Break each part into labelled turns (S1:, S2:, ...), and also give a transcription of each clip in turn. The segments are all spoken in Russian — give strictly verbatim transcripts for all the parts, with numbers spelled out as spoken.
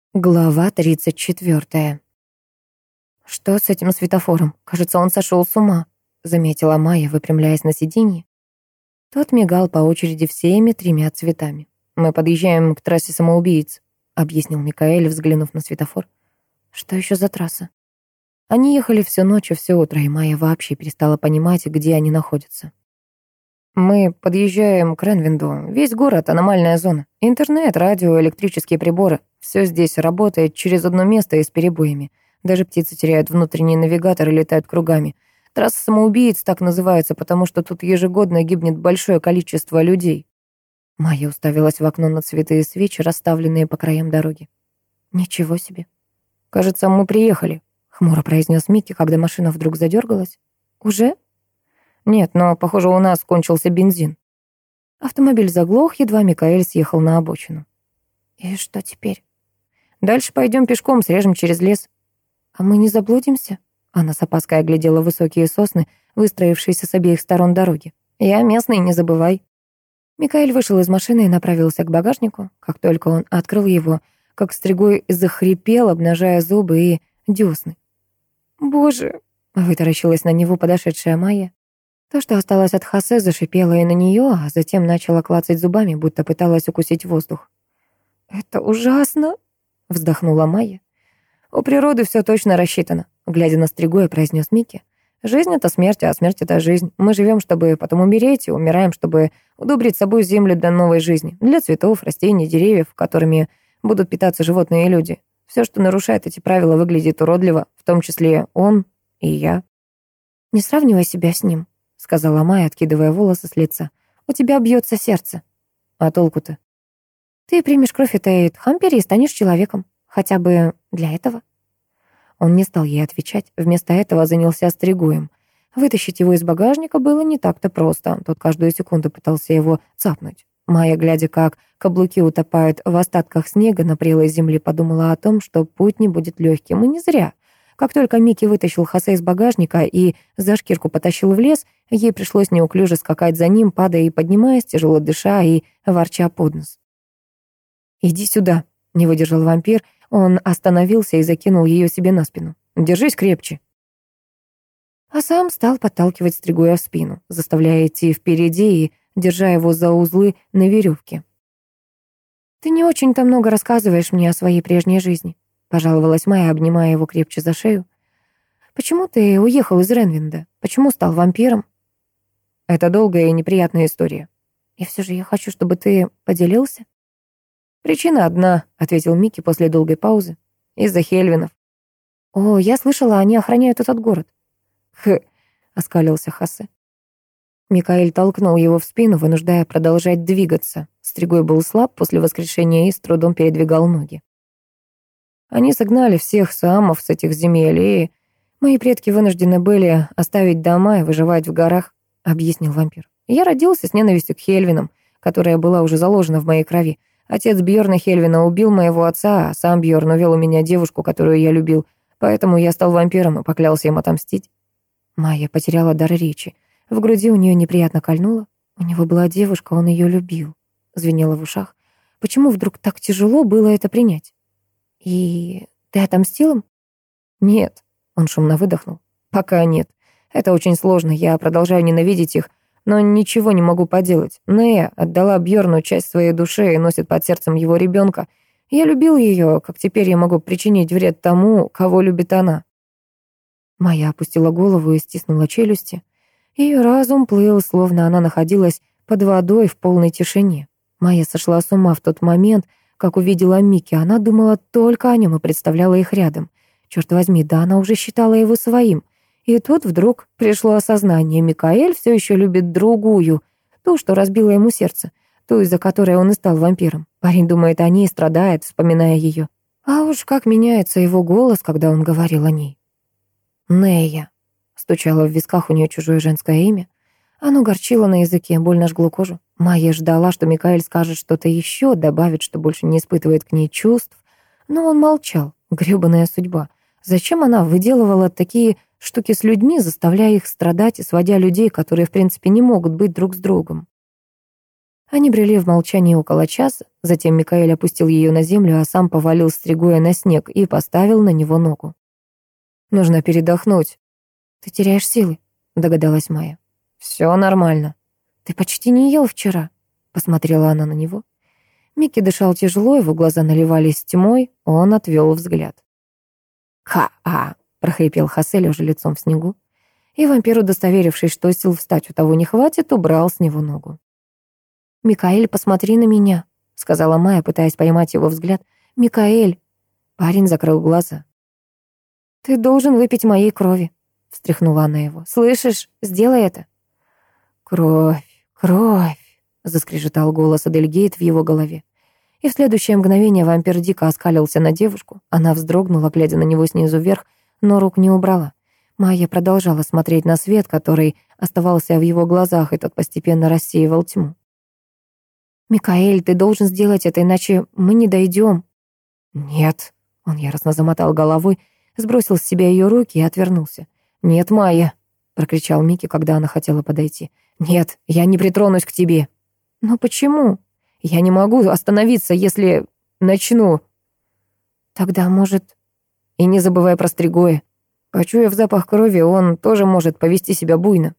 S1: Глава тридцать четвертая. «Что с этим светофором? Кажется, он сошел с ума», — заметила Майя, выпрямляясь на сиденье. Тот мигал по очереди всеми тремя цветами. «Мы подъезжаем к трассе самоубийц», — объяснил Микаэль, взглянув на светофор. «Что еще за трасса?» Они ехали всю ночь и все утро, и Майя вообще перестала понимать, где они находятся. «Мы подъезжаем к Ренвинду. Весь город — аномальная зона. Интернет, радио, электрические приборы. Все здесь работает через одно место и с перебоями. Даже птицы теряют внутренний навигатор и летают кругами. Трасса самоубийц так называется, потому что тут ежегодно гибнет большое количество людей». Майя уставилась в окно на цветы и свечи, расставленные по краям дороги. «Ничего себе». «Кажется, мы приехали», — хмуро произнес Микки, когда машина вдруг задергалась. «Уже?» «Нет, но, похоже, у нас кончился бензин». Автомобиль заглох, едва Микаэль съехал на обочину. «И что теперь?» «Дальше пойдем пешком, срежем через лес». «А мы не заблудимся?» Она с опаской оглядела высокие сосны, выстроившиеся с обеих сторон дороги. «Я местный, не забывай». Микаэль вышел из машины и направился к багажнику. Как только он открыл его, как стригой захрипел, обнажая зубы и десны. «Боже!» — вытаращилась на него подошедшая Майя. То, что осталось от Хосе, зашипело и на нее, а затем начала клацать зубами, будто пыталась укусить воздух. «Это ужасно!» — вздохнула Майя. «У природы все точно рассчитано», — глядя на Стригоя, произнес Микки. «Жизнь — это смерть, а смерть — это жизнь. Мы живем, чтобы потом умереть, и умираем, чтобы удобрить собой землю для новой жизни, для цветов, растений, деревьев, которыми будут питаться животные и люди. Все, что нарушает эти правила, выглядит уродливо, в том числе он и я». «Не сравнивай себя с ним», — сказала Майя, откидывая волосы с лица. «У тебя бьется сердце». «А толку-то?» «Ты примешь кровь этой Тхампери и станешь человеком. Хотя бы для этого». Он не стал ей отвечать, вместо этого занялся Стригоем. Вытащить его из багажника было не так-то просто. Тот каждую секунду пытался его цапнуть. Майя, глядя, как каблуки утопают в остатках снега на прелой земле, подумала о том, что путь не будет легким, и не зря. Как только Микки вытащил Хосе из багажника и за шкирку потащил в лес, ей пришлось неуклюже скакать за ним, падая и поднимаясь, тяжело дыша и ворча под нос. «Иди сюда», — не выдержал вампир. Он остановился и закинул ее себе на спину. «Держись крепче». А сам стал подталкивать Стригоя в спину, заставляя идти впереди и держа его за узлы на веревке. «Ты не очень-то много рассказываешь мне о своей прежней жизни», — пожаловалась Майя, обнимая его крепче за шею. «Почему ты уехал из Ренвинда? Почему стал вампиром?» «Это долгая и неприятная история». «И все же я хочу, чтобы ты поделился». «Причина одна», — ответил Микки после долгой паузы. «Из-за Хельвинов». «О, я слышала, они охраняют этот город». «Хы», — оскалился Хосе. Микаэль толкнул его в спину, вынуждая продолжать двигаться. Стригой был слаб после воскрешения и с трудом передвигал ноги. «Они согнали всех саамов с этих земель, и мои предки вынуждены были оставить дома и выживать в горах», — объяснил вампир. «Я родился с ненавистью к Хельвинам, которая была уже заложена в моей крови. Отец Бьорна Хельвина убил моего отца, а сам Бьорн увел у меня девушку, которую я любил, поэтому я стал вампиром и поклялся им отомстить». Майя потеряла дар речи. В груди у нее неприятно кольнуло. У него была девушка, он ее любил. Звенело в ушах. Почему вдруг так тяжело было это принять? «И ты отомстил им?» «Нет», — он шумно выдохнул. «Пока нет. Это очень сложно, я продолжаю ненавидеть их, но ничего не могу поделать. Нея отдала Бьорну часть своей души и носит под сердцем его ребенка. Я любил ее, как теперь я могу причинить вред тому, кого любит она?» Майя опустила голову и стиснула челюсти. Ее разум плыл, словно она находилась под водой в полной тишине. Майя сошла с ума в тот момент, как увидела Микки. Она думала только о нем и представляла их рядом. Черт возьми, да она уже считала его своим. И тут вдруг пришло осознание. Микаэль все еще любит другую, ту, что разбила ему сердце, ту, из-за которой он и стал вампиром. Парень думает о ней и страдает, вспоминая ее. А уж как меняется его голос, когда он говорил о ней. «Нея», — стучало в висках у нее чужое женское имя. Оно горчило на языке, больно жгло кожу. Майя ждала, что Микаэль скажет что-то еще, добавит, что больше не испытывает к ней чувств. Но он молчал. Грёбаная судьба. Зачем она выделывала такие штуки с людьми, заставляя их страдать и сводя людей, которые, в принципе, не могут быть друг с другом? Они брели в молчании около часа, затем Микаэль опустил ее на землю, а сам повалил Стригоя на снег и поставил на него ногу. «Нужно передохнуть». «Ты теряешь силы», — догадалась Майя. «Все нормально». «Ты почти не ел вчера», — посмотрела она на него. Микки дышал тяжело, его глаза наливались тьмой, он отвел взгляд. «Ха-а!» — прохрипел Хасель уже лицом в снегу. И вампир, удостоверившись, что сил встать у того не хватит, убрал с него ногу. «Микаэль, посмотри на меня», — сказала Майя, пытаясь поймать его взгляд. «Микаэль!» Парень закрыл глаза. «Ты должен выпить моей крови», — встряхнула она его. «Слышишь? Сделай это». «Кровь, кровь», — заскрежетал голос Адельгейт в его голове. И в следующее мгновение вампир дико оскалился на девушку. Она вздрогнула, глядя на него снизу вверх, но рук не убрала. Майя продолжала смотреть на свет, который оставался в его глазах, и тот постепенно рассеивал тьму. «Микаэль, ты должен сделать это, иначе мы не дойдем». «Нет», — он яростно замотал головой, сбросил с себя ее руки и отвернулся. «Нет, Майя», — прокричал Микки, когда она хотела подойти. «Нет, я не притронусь к тебе». «Но почему?» «Я не могу остановиться, если начну». «Тогда, может...» «И не забывай про Стригоя. Почуяв запах крови, он тоже может повести себя буйно».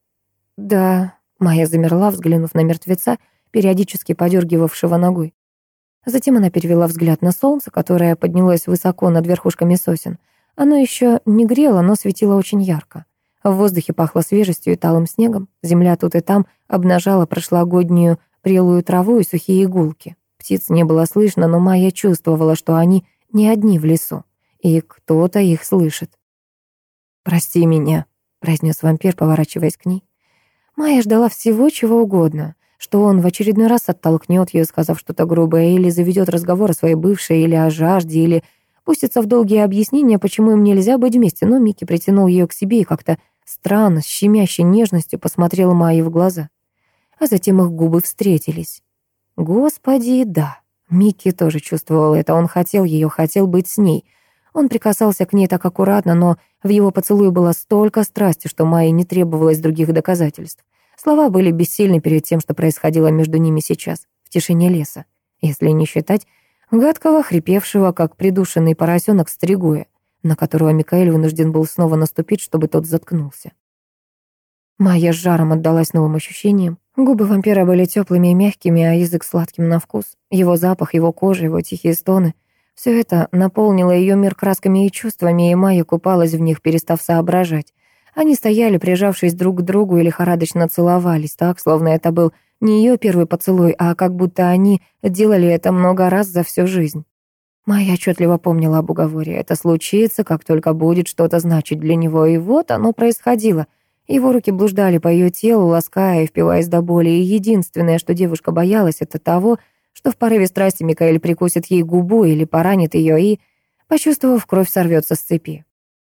S1: «Да...» — Майя замерла, взглянув на мертвеца, периодически подергивавшего ногой. Затем она перевела взгляд на солнце, которое поднялось высоко над верхушками сосен. Оно еще не грело, но светило очень ярко. В воздухе пахло свежестью и талым снегом. Земля тут и там обнажала прошлогоднюю прелую траву и сухие иголки. Птиц не было слышно, но Майя чувствовала, что они не одни в лесу, и кто-то их слышит. «Прости меня», — произнес вампир, поворачиваясь к ней. Майя ждала всего, чего угодно, что он в очередной раз оттолкнет ее, сказав что-то грубое, или заведет разговор о своей бывшей, или о жажде, или пустится в долгие объяснения, почему им нельзя быть вместе, но Микки притянул ее к себе и как-то странно, с щемящей нежностью посмотрел Майе в глаза. А затем их губы встретились. Господи, да, Микки тоже чувствовал это, он хотел ее, хотел быть с ней. Он прикасался к ней так аккуратно, но в его поцелуе было столько страсти, что Майе не требовалось других доказательств. Слова были бессильны перед тем, что происходило между ними сейчас, в тишине леса, если не считать гадкого, хрипевшего, как придушенный поросенок Стригоя, на которого Микаэль вынужден был снова наступить, чтобы тот заткнулся. Майя с жаром отдалась новым ощущениям. Губы вампира были теплыми и мягкими, а язык сладким на вкус. Его запах, его кожа, его тихие стоны — все это наполнило ее мир красками и чувствами, и Майя купалась в них, перестав соображать. Они стояли, прижавшись друг к другу, и лихорадочно целовались, так, словно это был не ее первый поцелуй, а как будто они делали это много раз за всю жизнь. Майя отчетливо помнила об уговоре. Это случится, как только будет что-то значить для него, и вот оно происходило. Его руки блуждали по ее телу, лаская и впиваясь до боли, и единственное, что девушка боялась, это того, что в порыве страсти Микаэль прикусит ей губу или поранит ее, и, почувствовав кровь, сорвется с цепи.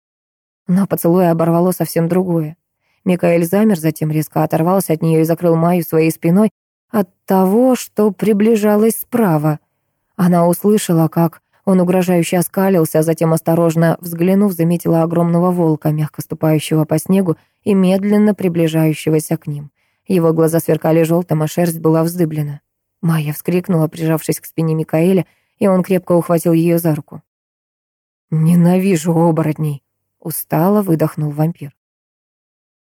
S1: Но поцелуя оборвало совсем другое. Микаэль замер, затем резко оторвался от нее и закрыл Майю своей спиной от того, что приближалось справа. Она услышала, как он угрожающе оскалился, а затем, осторожно взглянув, заметила огромного волка, мягко ступающего по снегу и медленно приближающегося к ним. Его глаза сверкали желтым, а шерсть была вздыблена. Майя вскрикнула, прижавшись к спине Микаэля, и он крепко ухватил ее за руку. «Ненавижу оборотней», — устало выдохнул вампир.